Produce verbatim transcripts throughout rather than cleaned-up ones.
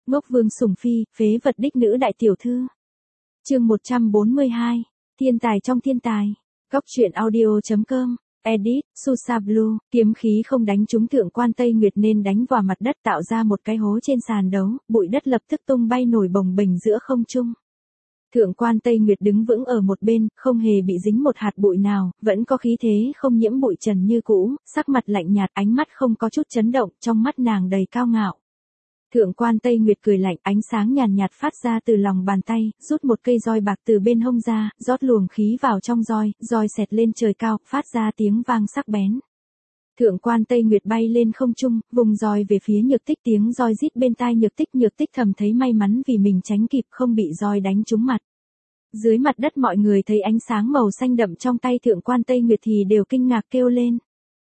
Ngốc Vương sủng phi, phế vật đích nữ đại tiểu thư. Chương một trăm bốn mươi hai, thiên tài trong thiên tài. Góc truyện audio chấm com. Edit, Susa Blue, kiếm khí không đánh trúng thượng quan Tây Nguyệt nên đánh vào mặt đất tạo ra một cái hố trên sàn đấu, bụi đất lập tức tung bay nổi bồng bềnh giữa không trung. Thượng quan Tây Nguyệt đứng vững ở một bên, không hề bị dính một hạt bụi nào, vẫn có khí thế không nhiễm bụi trần như cũ, sắc mặt lạnh nhạt, ánh mắt không có chút chấn động, trong mắt nàng đầy cao ngạo. Thượng quan Tây Nguyệt cười lạnh, ánh sáng nhàn nhạt phát ra từ lòng bàn tay, rút một cây roi bạc từ bên hông ra, rót luồng khí vào trong roi, roi xẹt lên trời cao, phát ra tiếng vang sắc bén. Thượng quan Tây Nguyệt bay lên không trung, vùng roi về phía Nhược Tích, tiếng roi rít bên tai Nhược Tích, Nhược Tích thầm thấy may mắn vì mình tránh kịp không bị roi đánh trúng mặt. Dưới mặt đất mọi người thấy ánh sáng màu xanh đậm trong tay thượng quan Tây Nguyệt thì đều kinh ngạc kêu lên.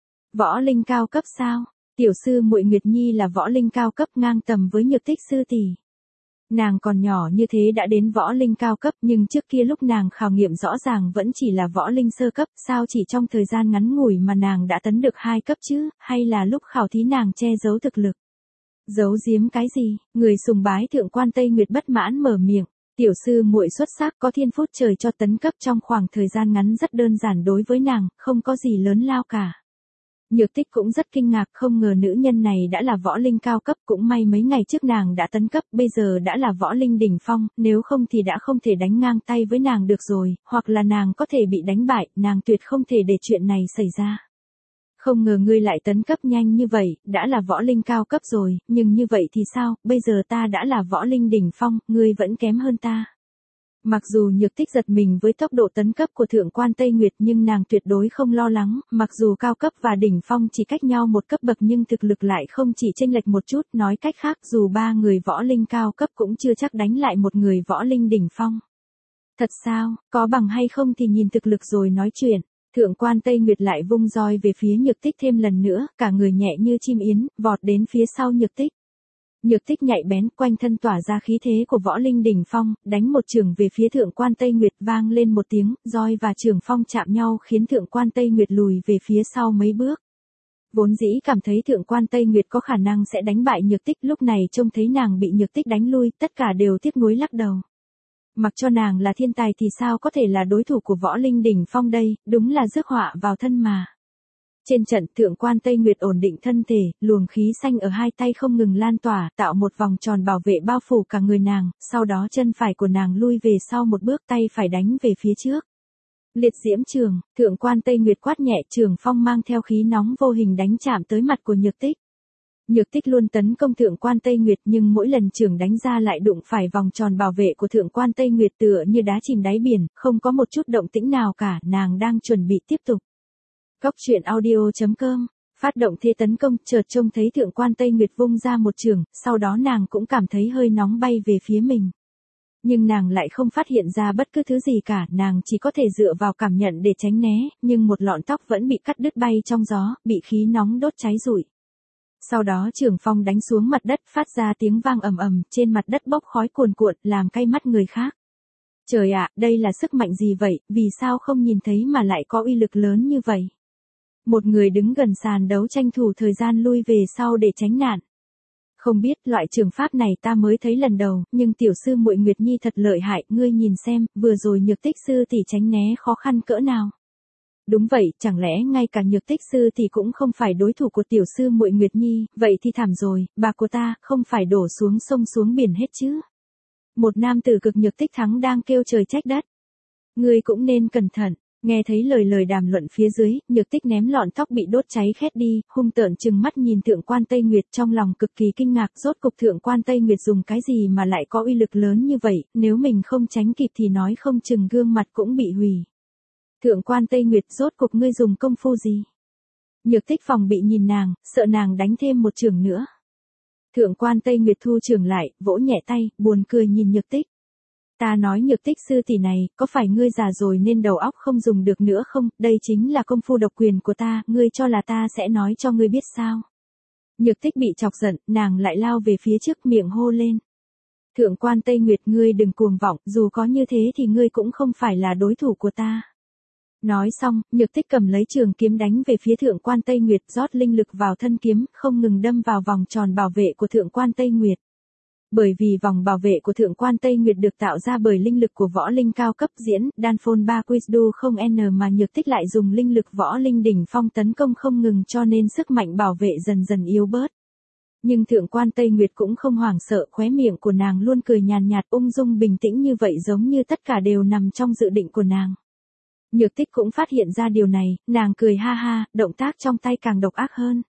Võ linh cao cấp sao? Tiểu sư muội Nguyệt Nhi là võ linh cao cấp ngang tầm với Nhược Tích sư tỷ. Nàng còn nhỏ như thế đã đến võ linh cao cấp, nhưng trước kia lúc nàng khảo nghiệm rõ ràng vẫn chỉ là võ linh sơ cấp, sao chỉ trong thời gian ngắn ngủi mà nàng đã tấn được hai cấp chứ, hay là lúc khảo thí nàng che giấu thực lực? Giấu giếm cái gì? Người sùng bái thượng quan Tây Nguyệt bất mãn mở miệng. Tiểu sư muội xuất sắc, có thiên phút trời cho tấn cấp trong khoảng thời gian ngắn rất đơn giản, đối với nàng, không có gì lớn lao cả. Nhược Tích cũng rất kinh ngạc, không ngờ nữ nhân này đã là võ linh cao cấp, cũng may mấy ngày trước nàng đã tấn cấp, bây giờ đã là võ linh đỉnh phong, nếu không thì đã không thể đánh ngang tay với nàng được rồi, hoặc là nàng có thể bị đánh bại, nàng tuyệt không thể để chuyện này xảy ra. Không ngờ ngươi lại tấn cấp nhanh như vậy, đã là võ linh cao cấp rồi, nhưng như vậy thì sao, bây giờ ta đã là võ linh đỉnh phong, ngươi vẫn kém hơn ta. Mặc dù Nhược Tích giật mình với tốc độ tấn cấp của thượng quan Tây Nguyệt nhưng nàng tuyệt đối không lo lắng, mặc dù cao cấp và đỉnh phong chỉ cách nhau một cấp bậc nhưng thực lực lại không chỉ chênh lệch một chút, nói cách khác dù ba người võ linh cao cấp cũng chưa chắc đánh lại một người võ linh đỉnh phong. Thật sao, có bằng hay không thì nhìn thực lực rồi nói chuyện. Thượng quan Tây Nguyệt lại vung roi về phía Nhược Tích thêm lần nữa, cả người nhẹ như chim yến, vọt đến phía sau Nhược Tích. Nhược Tích nhạy bén, quanh thân tỏa ra khí thế của võ linh đỉnh phong, đánh một chưởng về phía thượng quan Tây Nguyệt, vang lên một tiếng, roi và chưởng phong chạm nhau khiến thượng quan Tây Nguyệt lùi về phía sau mấy bước. Vốn dĩ cảm thấy thượng quan Tây Nguyệt có khả năng sẽ đánh bại Nhược Tích, lúc này trông thấy nàng bị Nhược Tích đánh lui, tất cả đều tiếc nuối lắc đầu. Mặc cho nàng là thiên tài thì sao có thể là đối thủ của võ linh đỉnh phong đây, đúng là rước họa vào thân mà. Trên trận, thượng quan Tây Nguyệt ổn định thân thể, luồng khí xanh ở hai tay không ngừng lan tỏa, tạo một vòng tròn bảo vệ bao phủ cả người nàng, sau đó chân phải của nàng lui về sau một bước, tay phải đánh về phía trước. Liệt diễm trường, thượng quan Tây Nguyệt quát nhẹ, trường phong mang theo khí nóng vô hình đánh chạm tới mặt của Nhược Tích. Nhược Tích luôn tấn công thượng quan Tây Nguyệt nhưng mỗi lần trường đánh ra lại đụng phải vòng tròn bảo vệ của thượng quan Tây Nguyệt tựa như đá chìm đáy biển, không có một chút động tĩnh nào cả, nàng đang chuẩn bị tiếp tục. Góc truyện audio chấm com, phát động thế tấn công, chợt trông thấy thượng quan Tây Nguyệt vung ra một chưởng, sau đó nàng cũng cảm thấy hơi nóng bay về phía mình. Nhưng nàng lại không phát hiện ra bất cứ thứ gì cả, nàng chỉ có thể dựa vào cảm nhận để tránh né, nhưng một lọn tóc vẫn bị cắt đứt bay trong gió, bị khí nóng đốt cháy rụi. Sau đó chưởng phong đánh xuống mặt đất, phát ra tiếng vang ầm ầm, trên mặt đất bốc khói cuồn cuộn, làm cay mắt người khác. Trời ạ, đây là sức mạnh gì vậy, vì sao không nhìn thấy mà lại có uy lực lớn như vậy? Một người đứng gần sàn đấu tranh thủ thời gian lui về sau để tránh nạn. Không biết, loại trường pháp này ta mới thấy lần đầu, nhưng tiểu sư muội Nguyệt Nhi thật lợi hại, ngươi nhìn xem, vừa rồi Nhược Tích sư tỷ tránh né khó khăn cỡ nào. Đúng vậy, chẳng lẽ ngay cả Nhược Tích sư thì cũng không phải đối thủ của tiểu sư muội Nguyệt Nhi, vậy thì thảm rồi, bà của ta, không phải đổ xuống sông xuống biển hết chứ. Một nam tử cực Nhược Tích thắng đang kêu trời trách đất. Ngươi cũng nên cẩn thận. Nghe thấy lời lời đàm luận phía dưới, Nhược Tích ném lọn tóc bị đốt cháy khét đi, hung tợn trừng mắt nhìn thượng quan Tây Nguyệt, trong lòng cực kỳ kinh ngạc, rốt cục thượng quan Tây Nguyệt dùng cái gì mà lại có uy lực lớn như vậy, nếu mình không tránh kịp thì nói không chừng gương mặt cũng bị hủy. Thượng quan Tây Nguyệt, rốt cục ngươi dùng công phu gì? Nhược Tích phòng bị nhìn nàng, sợ nàng đánh thêm một chưởng nữa. Thượng quan Tây Nguyệt thu chưởng lại, vỗ nhẹ tay, buồn cười nhìn Nhược Tích. Ta nói Nhược Tích sư tỷ này, có phải ngươi già rồi nên đầu óc không dùng được nữa không, đây chính là công phu độc quyền của ta, ngươi cho là ta sẽ nói cho ngươi biết sao. Nhược Tích bị chọc giận, nàng lại lao về phía trước miệng hô lên. Thượng quan Tây Nguyệt, ngươi đừng cuồng vọng, dù có như thế thì ngươi cũng không phải là đối thủ của ta. Nói xong, Nhược Tích cầm lấy trường kiếm đánh về phía thượng quan Tây Nguyệt, rót linh lực vào thân kiếm, không ngừng đâm vào vòng tròn bảo vệ của thượng quan Tây Nguyệt. Bởi vì vòng bảo vệ của Thượng quan Tây Nguyệt được tạo ra bởi linh lực của võ linh cao cấp diễn, Danphone ba Quizdu không N mà Nhược Tích lại dùng linh lực võ linh đỉnh phong tấn công không ngừng cho nên sức mạnh bảo vệ dần dần yếu bớt. Nhưng Thượng quan Tây Nguyệt cũng không hoảng sợ, khóe miệng của nàng luôn cười nhàn nhạt, ung dung bình tĩnh như vậy, giống như tất cả đều nằm trong dự định của nàng. Nhược Tích cũng phát hiện ra điều này, nàng cười ha ha, động tác trong tay càng độc ác hơn.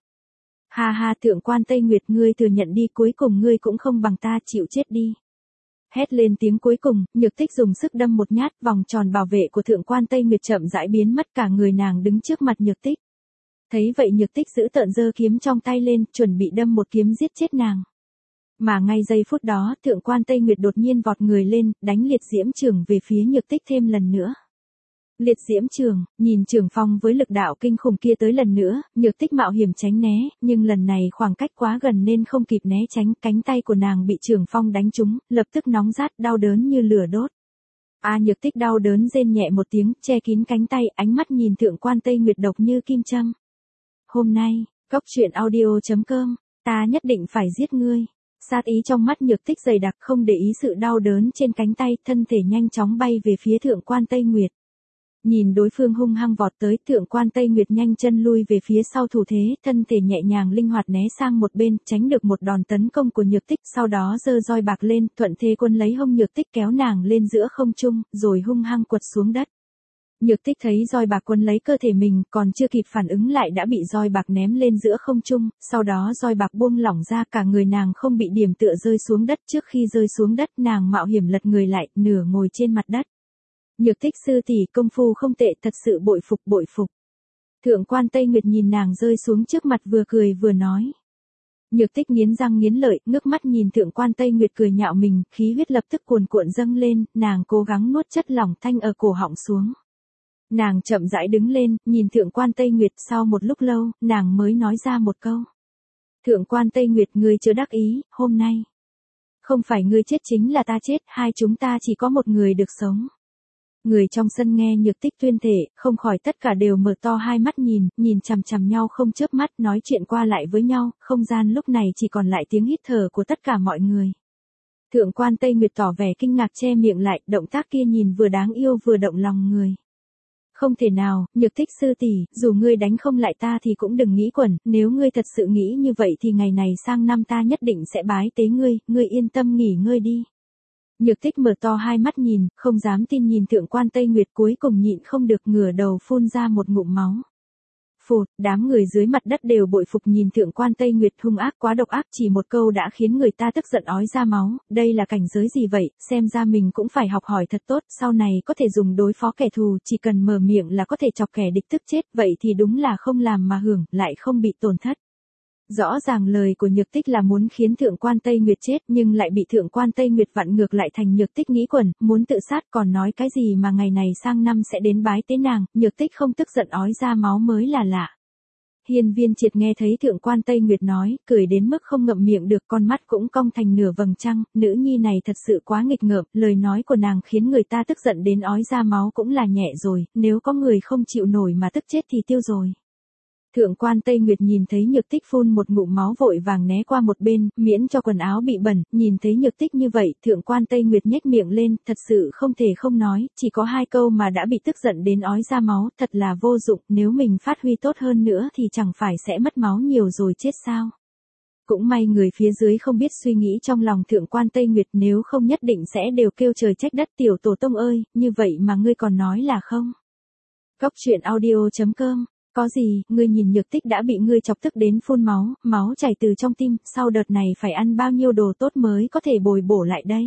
Ha ha, Thượng quan Tây Nguyệt, ngươi thừa nhận đi, cuối cùng ngươi cũng không bằng ta, chịu chết đi. Hét lên tiếng cuối cùng, Nhược Tích dùng sức đâm một nhát, vòng tròn bảo vệ của Thượng quan Tây Nguyệt chậm rãi biến mất, cả người nàng đứng trước mặt Nhược Tích. Thấy vậy Nhược Tích giữ tợn giơ kiếm trong tay lên, chuẩn bị đâm một kiếm giết chết nàng. Mà ngay giây phút đó, Thượng quan Tây Nguyệt đột nhiên vọt người lên, đánh liệt diễm chưởng về phía Nhược Tích thêm lần nữa. Liệt diễm chưởng, nhìn chưởng phong với lực đạo kinh khủng kia tới lần nữa, Nhược Tích mạo hiểm tránh né, nhưng lần này khoảng cách quá gần nên không kịp né tránh, cánh tay của nàng bị chưởng phong đánh trúng, lập tức nóng rát, đau đớn như lửa đốt. A Nhược Tích đau đớn rên nhẹ một tiếng, che kín cánh tay, ánh mắt nhìn Thượng quan Tây Nguyệt độc như kim châm. Hôm nay, Góc Truyện Audio chấm com, ta nhất định phải giết ngươi. Sát ý trong mắt Nhược Tích dày đặc, không để ý sự đau đớn trên cánh tay, thân thể nhanh chóng bay về phía Thượng quan Tây Nguyệt. Nhìn đối phương hung hăng vọt tới, Thượng quan Tây Nguyệt nhanh chân lui về phía sau thủ thế, thân thể nhẹ nhàng linh hoạt né sang một bên, tránh được một đòn tấn công của Nhược Tích, sau đó giơ roi bạc lên, thuận thế quân lấy hông Nhược Tích kéo nàng lên giữa không trung, rồi hung hăng quật xuống đất. Nhược Tích thấy roi bạc quấn lấy cơ thể mình, còn chưa kịp phản ứng lại đã bị roi bạc ném lên giữa không trung, sau đó roi bạc buông lỏng ra, cả người nàng không bị điểm tựa rơi xuống đất. Trước khi rơi xuống đất, nàng mạo hiểm lật người lại, nửa ngồi trên mặt đất. Nhược Tích sư tỷ, công phu không tệ, thật sự bội phục bội phục. Thượng quan Tây Nguyệt nhìn nàng rơi xuống trước mặt, vừa cười vừa nói. Nhược Tích nghiến răng nghiến lợi, ngước mắt nhìn Thượng quan Tây Nguyệt cười nhạo mình, khí huyết lập tức cuồn cuộn dâng lên, nàng cố gắng nuốt chất lỏng thanh ở cổ họng xuống. Nàng chậm rãi đứng lên, nhìn Thượng quan Tây Nguyệt, sau một lúc lâu, nàng mới nói ra một câu. Thượng quan Tây Nguyệt, ngươi chưa đắc ý, hôm nay. Không phải ngươi chết chính là ta chết, hai chúng ta chỉ có một người được sống. Người trong sân nghe Nhược Tích tuyên thể, không khỏi tất cả đều mở to hai mắt nhìn, nhìn chằm chằm nhau không chớp mắt, nói chuyện qua lại với nhau, không gian lúc này chỉ còn lại tiếng hít thở của tất cả mọi người. Thượng quan Tây Nguyệt tỏ vẻ kinh ngạc che miệng lại, động tác kia nhìn vừa đáng yêu vừa động lòng người. Không thể nào, Nhược Tích sư tỷ, dù ngươi đánh không lại ta thì cũng đừng nghĩ quẩn, nếu ngươi thật sự nghĩ như vậy thì ngày này sang năm ta nhất định sẽ bái tế ngươi, ngươi yên tâm nghỉ ngơi đi. Nhược Tích mở to hai mắt nhìn, không dám tin nhìn Thượng quan Tây Nguyệt, cuối cùng nhịn không được ngửa đầu phun ra một ngụm máu. Phụt, đám người dưới mặt đất đều bội phục nhìn Thượng quan Tây Nguyệt hung ác quá độc ác, chỉ một câu đã khiến người ta tức giận ói ra máu, đây là cảnh giới gì vậy, xem ra mình cũng phải học hỏi thật tốt, sau này có thể dùng đối phó kẻ thù, chỉ cần mở miệng là có thể chọc kẻ địch tức chết, vậy thì đúng là không làm mà hưởng, lại không bị tổn thất. Rõ ràng lời của Nhược Tích là muốn khiến Thượng quan Tây Nguyệt chết, nhưng lại bị Thượng quan Tây Nguyệt vặn ngược lại thành Nhược Tích nghĩ quẩn, muốn tự sát, còn nói cái gì mà ngày này sang năm sẽ đến bái tế nàng, Nhược Tích không tức giận ói ra máu mới là lạ. Hiên Viên Triệt nghe thấy Thượng quan Tây Nguyệt nói, cười đến mức không ngậm miệng được, con mắt cũng cong thành nửa vầng trăng, nữ nhi này thật sự quá nghịch ngợm, lời nói của nàng khiến người ta tức giận đến ói ra máu cũng là nhẹ rồi, nếu có người không chịu nổi mà tức chết thì tiêu rồi. Thượng quan Tây Nguyệt nhìn thấy Nhược Tích phun một ngụm máu vội vàng né qua một bên, miễn cho quần áo bị bẩn, nhìn thấy Nhược Tích như vậy, Thượng quan Tây Nguyệt nhếch miệng lên, thật sự không thể không nói, chỉ có hai câu mà đã bị tức giận đến ói ra máu, thật là vô dụng, nếu mình phát huy tốt hơn nữa thì chẳng phải sẽ mất máu nhiều rồi chết sao. Cũng may người phía dưới không biết suy nghĩ trong lòng Thượng quan Tây Nguyệt, nếu không nhất định sẽ đều kêu trời trách đất, tiểu tổ tông ơi, như vậy mà ngươi còn nói là không. Góc Truyện Audio chấm com. Có gì, ngươi nhìn Nhược Tích đã bị ngươi chọc tức đến phun máu, máu chảy từ trong tim, sau đợt này phải ăn bao nhiêu đồ tốt mới có thể bồi bổ lại đây.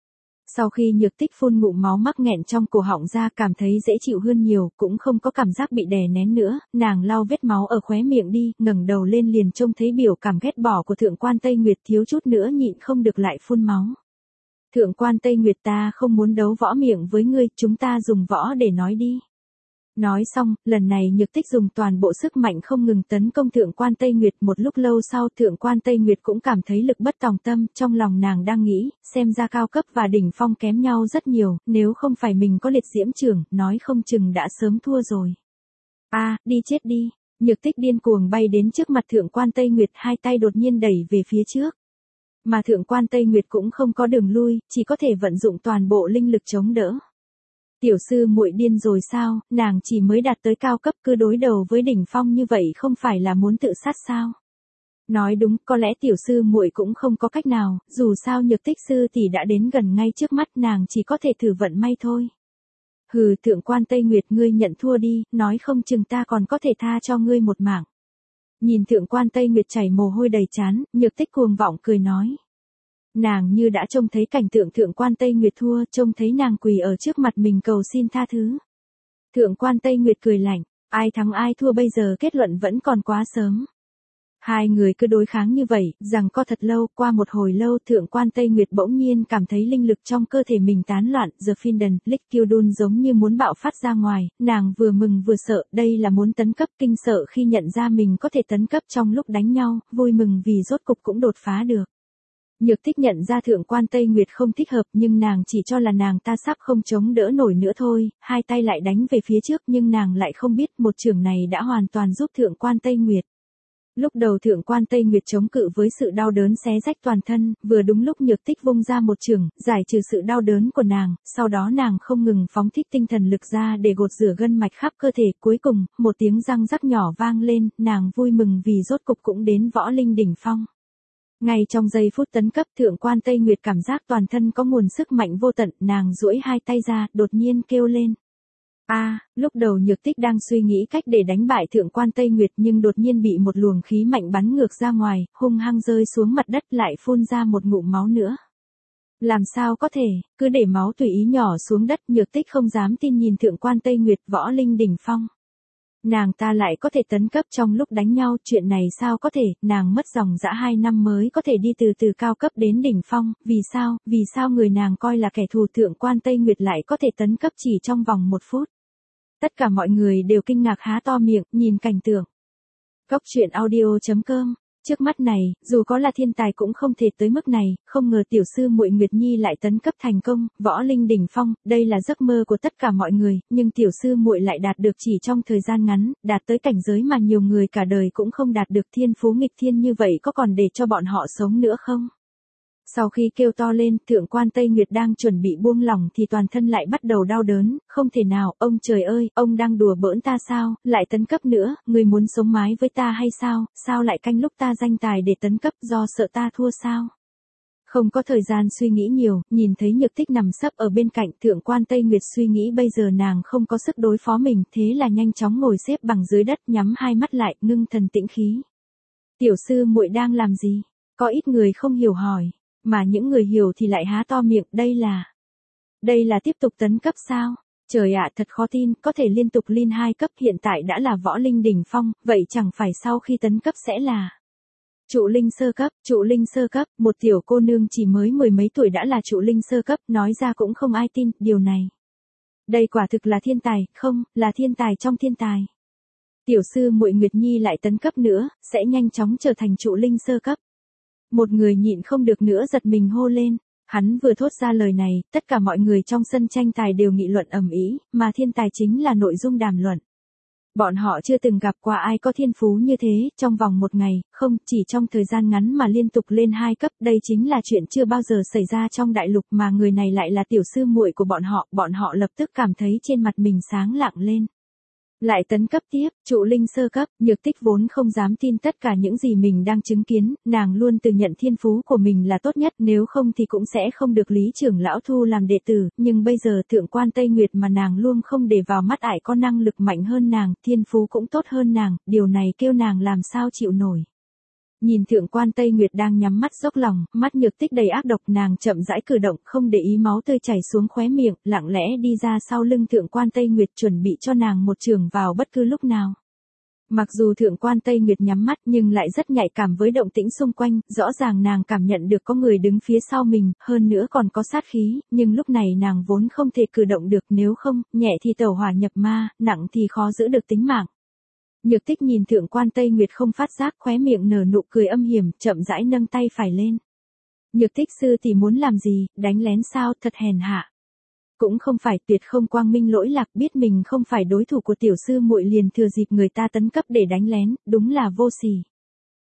Sau khi Nhược Tích phun ngụm máu mắc nghẹn trong cổ họng ra, cảm thấy dễ chịu hơn nhiều, cũng không có cảm giác bị đè nén nữa, nàng lau vết máu ở khóe miệng đi, ngẩng đầu lên liền trông thấy biểu cảm ghét bỏ của Thượng quan Tây Nguyệt, thiếu chút nữa nhịn không được lại phun máu. Thượng quan Tây Nguyệt, ta không muốn đấu võ miệng với ngươi, chúng ta dùng võ để nói đi. Nói xong, lần này Nhược Tích dùng toàn bộ sức mạnh không ngừng tấn công Thượng quan Tây Nguyệt, một lúc lâu sau Thượng quan Tây Nguyệt cũng cảm thấy lực bất tòng tâm, trong lòng nàng đang nghĩ, xem ra cao cấp và đỉnh phong kém nhau rất nhiều, nếu không phải mình có liệt diễm chưởng, nói không chừng đã sớm thua rồi. A, à, đi chết đi, Nhược Tích điên cuồng bay đến trước mặt Thượng quan Tây Nguyệt, hai tay đột nhiên đẩy về phía trước. Mà thượng quan Tây Nguyệt cũng không có đường lui, chỉ có thể vận dụng toàn bộ linh lực chống đỡ. Tiểu sư muội điên rồi sao, nàng chỉ mới đạt tới cao cấp cứ đối đầu với đỉnh phong như vậy không phải là muốn tự sát sao? Nói đúng, có lẽ tiểu sư muội cũng không có cách nào, dù sao Nhược Tích sư tỷ đã đến gần ngay trước mắt, nàng chỉ có thể thử vận may thôi. Hừ, thượng quan Tây Nguyệt, ngươi nhận thua đi, nói không chừng ta còn có thể tha cho ngươi một mạng. Nhìn thượng quan Tây Nguyệt chảy mồ hôi đầy trán, Nhược Tích cuồng vọng cười nói. Nàng như đã trông thấy cảnh tượng thượng quan Tây Nguyệt thua, trông thấy nàng quỳ ở trước mặt mình cầu xin tha thứ. Thượng quan Tây Nguyệt cười lạnh, ai thắng ai thua bây giờ kết luận vẫn còn quá sớm. Hai người cứ đối kháng như vậy, rằng co thật lâu, qua một hồi lâu thượng quan Tây Nguyệt bỗng nhiên cảm thấy linh lực trong cơ thể mình tán loạn, The Finden, Lickildun giống như muốn bạo phát ra ngoài, nàng vừa mừng vừa sợ, đây là muốn tấn cấp, kinh sợ khi nhận ra mình có thể tấn cấp trong lúc đánh nhau, vui mừng vì rốt cục cũng đột phá được. Nhược Tích nhận ra thượng quan Tây Nguyệt không thích hợp nhưng nàng chỉ cho là nàng ta sắp không chống đỡ nổi nữa thôi, hai tay lại đánh về phía trước nhưng nàng lại không biết một chưởng này đã hoàn toàn giúp thượng quan Tây Nguyệt. Lúc đầu thượng quan Tây Nguyệt chống cự với sự đau đớn xé rách toàn thân, vừa đúng lúc Nhược Tích vung ra một chưởng, giải trừ sự đau đớn của nàng, sau đó nàng không ngừng phóng thích tinh thần lực ra để gột rửa gân mạch khắp cơ thể, cuối cùng, một tiếng răng rắc nhỏ vang lên, nàng vui mừng vì rốt cục cũng đến võ linh đỉnh phong. Ngay trong giây phút tấn cấp thượng quan Tây Nguyệt cảm giác toàn thân có nguồn sức mạnh vô tận, nàng duỗi hai tay ra, đột nhiên kêu lên. A, à, lúc đầu Nhược Tích đang suy nghĩ cách để đánh bại thượng quan Tây Nguyệt nhưng đột nhiên bị một luồng khí mạnh bắn ngược ra ngoài, hung hăng rơi xuống mặt đất lại phun ra một ngụm máu nữa. Làm sao có thể, cứ để máu tùy ý nhỏ xuống đất, Nhược Tích không dám tin nhìn thượng quan Tây Nguyệt võ linh đỉnh phong. Nàng ta lại có thể tấn cấp trong lúc đánh nhau, chuyện này sao có thể, nàng mất dòng dã hai năm mới có thể đi từ từ cao cấp đến đỉnh phong, vì sao, vì sao người nàng coi là kẻ thù thượng quan Tây Nguyệt lại có thể tấn cấp chỉ trong vòng một phút. Tất cả mọi người đều kinh ngạc há to miệng, nhìn cảnh tượng. Góc truyện audio chấm com. Trước mắt này, dù có là thiên tài cũng không thể tới mức này, không ngờ tiểu sư muội Nguyệt Nhi lại tấn cấp thành công, võ linh đỉnh phong, đây là giấc mơ của tất cả mọi người, nhưng tiểu sư muội lại đạt được chỉ trong thời gian ngắn, đạt tới cảnh giới mà nhiều người cả đời cũng không đạt được, thiên phú nghịch thiên như vậy có còn để cho bọn họ sống nữa không? Sau khi kêu to lên, thượng quan Tây Nguyệt đang chuẩn bị buông lỏng thì toàn thân lại bắt đầu đau đớn, không thể nào, ông trời ơi, ông đang đùa bỡn ta sao, lại tấn cấp nữa, người muốn sống mái với ta hay sao, sao lại canh lúc ta danh tài để tấn cấp, do sợ ta thua sao? Không có thời gian suy nghĩ nhiều, nhìn thấy Nhược Tích nằm sấp ở bên cạnh, thượng quan Tây Nguyệt suy nghĩ bây giờ nàng không có sức đối phó mình, thế là nhanh chóng ngồi xếp bằng dưới đất, nhắm hai mắt lại, ngưng thần tĩnh khí. Tiểu sư muội đang làm gì? Có ít người không hiểu hỏi. Mà những người hiểu thì lại há to miệng, đây là... Đây là tiếp tục tấn cấp sao? Trời ạ, thật khó tin, có thể liên tục lên hai cấp, hiện tại đã là võ linh đỉnh phong, vậy chẳng phải sau khi tấn cấp sẽ là... Trụ linh sơ cấp, trụ linh sơ cấp, một tiểu cô nương chỉ mới mười mấy tuổi đã là trụ linh sơ cấp, nói ra cũng không ai tin, điều này. Đây quả thực là thiên tài, không, là thiên tài trong thiên tài. Tiểu sư muội Nguyệt Nhi lại tấn cấp nữa, sẽ nhanh chóng trở thành trụ linh sơ cấp. Một người nhịn không được nữa giật mình hô lên, hắn vừa thốt ra lời này, tất cả mọi người trong sân tranh tài đều nghị luận ầm ĩ, mà thiên tài chính là nội dung đàm luận. Bọn họ chưa từng gặp qua ai có thiên phú như thế, trong vòng một ngày, không, chỉ trong thời gian ngắn mà liên tục lên hai cấp, đây chính là chuyện chưa bao giờ xảy ra trong đại lục mà người này lại là tiểu sư muội của bọn họ, bọn họ lập tức cảm thấy trên mặt mình sáng lạng lên. Lại tấn cấp tiếp, trụ linh sơ cấp, Nhược Tích vốn không dám tin tất cả những gì mình đang chứng kiến, nàng luôn tự nhận thiên phú của mình là tốt nhất, nếu không thì cũng sẽ không được Lý trưởng lão thu làm đệ tử, nhưng bây giờ thượng quan Tây Nguyệt mà nàng luôn không để vào mắt ải có năng lực mạnh hơn nàng, thiên phú cũng tốt hơn nàng, điều này kêu nàng làm sao chịu nổi. Nhìn thượng quan Tây Nguyệt đang nhắm mắt dốc lòng, mắt Nhược Tích đầy ác độc, nàng chậm rãi cử động, không để ý máu tươi chảy xuống khóe miệng, lặng lẽ đi ra sau lưng thượng quan Tây Nguyệt chuẩn bị cho nàng một chưởng vào bất cứ lúc nào. Mặc dù thượng quan Tây Nguyệt nhắm mắt nhưng lại rất nhạy cảm với động tĩnh xung quanh, rõ ràng nàng cảm nhận được có người đứng phía sau mình, hơn nữa còn có sát khí, nhưng lúc này nàng vốn không thể cử động được, nếu không, nhẹ thì tẩu hỏa nhập ma, nặng thì khó giữ được tính mạng. Nhược Tích nhìn thượng quan Tây Nguyệt không phát giác, khóe miệng nở nụ cười âm hiểm, chậm rãi nâng tay phải lên. Nhược Tích sư thì muốn làm gì, đánh lén sao, thật hèn hạ. Cũng không phải, tuyệt không quang minh lỗi lạc, biết mình không phải đối thủ của tiểu sư muội liền thừa dịp người ta tấn cấp để đánh lén, đúng là vô sỉ.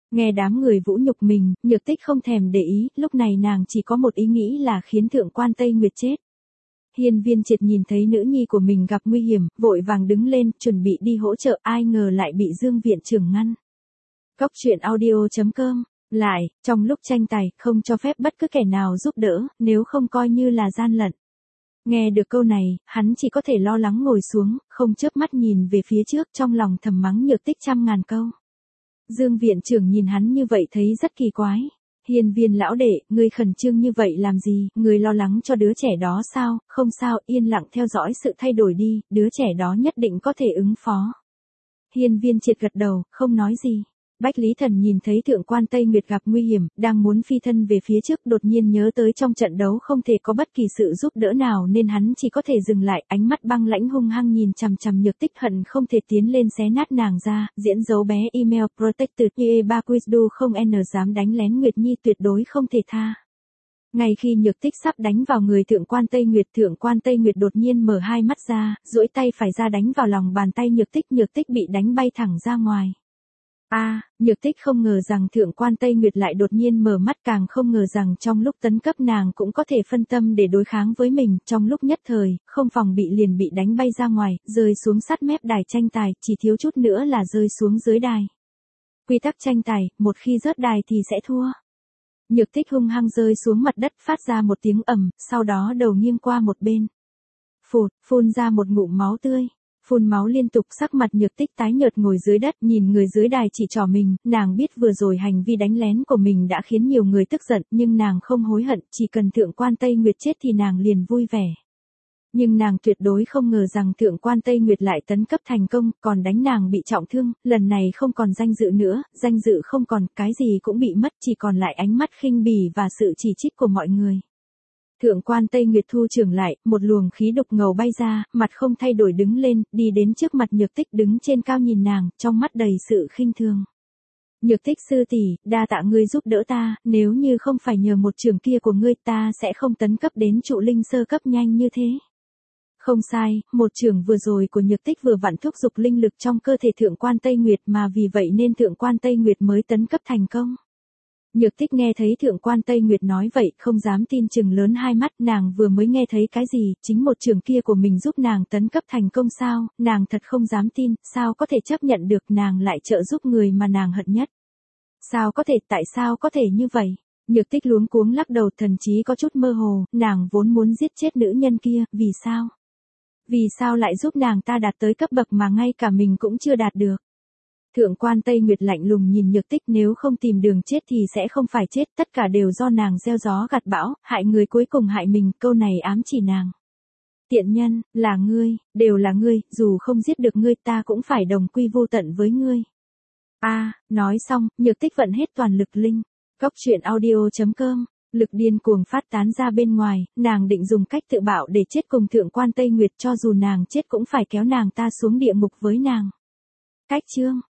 Nghe đám người vũ nhục mình, Nhược Tích không thèm để ý, lúc này nàng chỉ có một ý nghĩ là khiến Thượng quan Tây Nguyệt chết. Hiên Viên Triệt nhìn thấy nữ nhi của mình gặp nguy hiểm, vội vàng đứng lên, chuẩn bị đi hỗ trợ, ai ngờ lại bị Dương viện trưởng ngăn. Cốc truyện audio chấm com. Lại, trong lúc tranh tài, không cho phép bất cứ kẻ nào giúp đỡ, nếu không coi như là gian lận. Nghe được câu này, hắn chỉ có thể lo lắng ngồi xuống, không chớp mắt nhìn về phía trước, trong lòng thầm mắng Nhược Tích trăm ngàn câu. Dương viện trưởng nhìn hắn như vậy thấy rất kỳ quái. Hiên Viên lão đệ, ngươi khẩn trương như vậy làm gì, ngươi lo lắng cho đứa trẻ đó sao? Không sao, yên lặng theo dõi sự thay đổi đi, đứa trẻ đó nhất định có thể ứng phó. Hiên Viên Triệt gật đầu, không nói gì. Bách Lý Thần nhìn thấy Thượng quan Tây Nguyệt gặp nguy hiểm, đang muốn phi thân về phía trước, đột nhiên nhớ tới trong trận đấu không thể có bất kỳ sự giúp đỡ nào nên hắn chỉ có thể dừng lại, ánh mắt băng lãnh hung hăng nhìn chằm chằm Nhược Tích, hận không thể tiến lên xé nát nàng ra, diễn dấu bé email protected e ba quizdu không n dám đánh lén Nguyệt Nhi tuyệt đối không thể tha. Ngay khi Nhược Tích sắp đánh vào người Thượng quan Tây Nguyệt, Thượng quan Tây Nguyệt đột nhiên mở hai mắt ra, duỗi tay phải ra đánh vào lòng bàn tay Nhược Tích, Nhược Tích bị đánh bay thẳng ra ngoài. A, à, Nhược Tích không ngờ rằng Thượng quan Tây Nguyệt lại đột nhiên mở mắt, càng không ngờ rằng trong lúc tấn cấp nàng cũng có thể phân tâm để đối kháng với mình, trong lúc nhất thời, không phòng bị liền bị đánh bay ra ngoài, rơi xuống sát mép đài tranh tài, chỉ thiếu chút nữa là rơi xuống dưới đài. Quy tắc tranh tài, một khi rớt đài thì sẽ thua. Nhược Tích hung hăng rơi xuống mặt đất, phát ra một tiếng ầm, sau đó đầu nghiêng qua một bên. Phụt, phun ra một ngụm máu tươi. Phun máu liên tục, sắc mặt Nhược Tích tái nhợt ngồi dưới đất, nhìn người dưới đài chỉ trỏ mình, nàng biết vừa rồi hành vi đánh lén của mình đã khiến nhiều người tức giận, nhưng nàng không hối hận, chỉ cần Thượng quan Tây Nguyệt chết thì nàng liền vui vẻ. Nhưng nàng tuyệt đối không ngờ rằng Thượng quan Tây Nguyệt lại tấn cấp thành công, còn đánh nàng bị trọng thương, lần này không còn danh dự nữa, danh dự không còn, cái gì cũng bị mất, chỉ còn lại ánh mắt khinh bỉ và sự chỉ trích của mọi người. Thượng quan Tây Nguyệt thu trưởng lại, một luồng khí độc ngầu bay ra, mặt không thay đổi đứng lên, đi đến trước mặt Nhược Tích đứng trên cao nhìn nàng, trong mắt đầy sự khinh thường. Nhược Tích sư tỷ, đa tạ ngươi giúp đỡ ta, nếu như không phải nhờ một trưởng kia của ngươi ta sẽ không tấn cấp đến trụ linh sơ cấp nhanh như thế. Không sai, một trưởng vừa rồi của Nhược Tích vừa vặn thúc giục linh lực trong cơ thể Thượng quan Tây Nguyệt mà vì vậy nên Thượng quan Tây Nguyệt mới tấn cấp thành công. Nhược Tích nghe thấy Thượng quan Tây Nguyệt nói vậy, không dám tin, chừng lớn hai mắt, nàng vừa mới nghe thấy cái gì, chính một trường kia của mình giúp nàng tấn cấp thành công sao, nàng thật không dám tin, sao có thể chấp nhận được, nàng lại trợ giúp người mà nàng hận nhất. Sao có thể, tại sao có thể như vậy? Nhược Tích luống cuống lắc đầu, thần trí có chút mơ hồ, nàng vốn muốn giết chết nữ nhân kia, vì sao? Vì sao lại giúp nàng ta đạt tới cấp bậc mà ngay cả mình cũng chưa đạt được? Thượng quan Tây Nguyệt lạnh lùng nhìn Nhược Tích, nếu không tìm đường chết thì sẽ không phải chết, tất cả đều do nàng gieo gió gặt bão, hại người cuối cùng hại mình, câu này ám chỉ nàng. Tiện nhân, là ngươi, đều là ngươi, dù không giết được ngươi ta cũng phải đồng quy vô tận với ngươi. A, à, nói xong, Nhược Tích vận hết toàn lực linh. Cốc truyện audio chấm com, lực điên cuồng phát tán ra bên ngoài, nàng định dùng cách tự bạo để chết cùng Thượng quan Tây Nguyệt, cho dù nàng chết cũng phải kéo nàng ta xuống địa ngục với nàng. Cách chương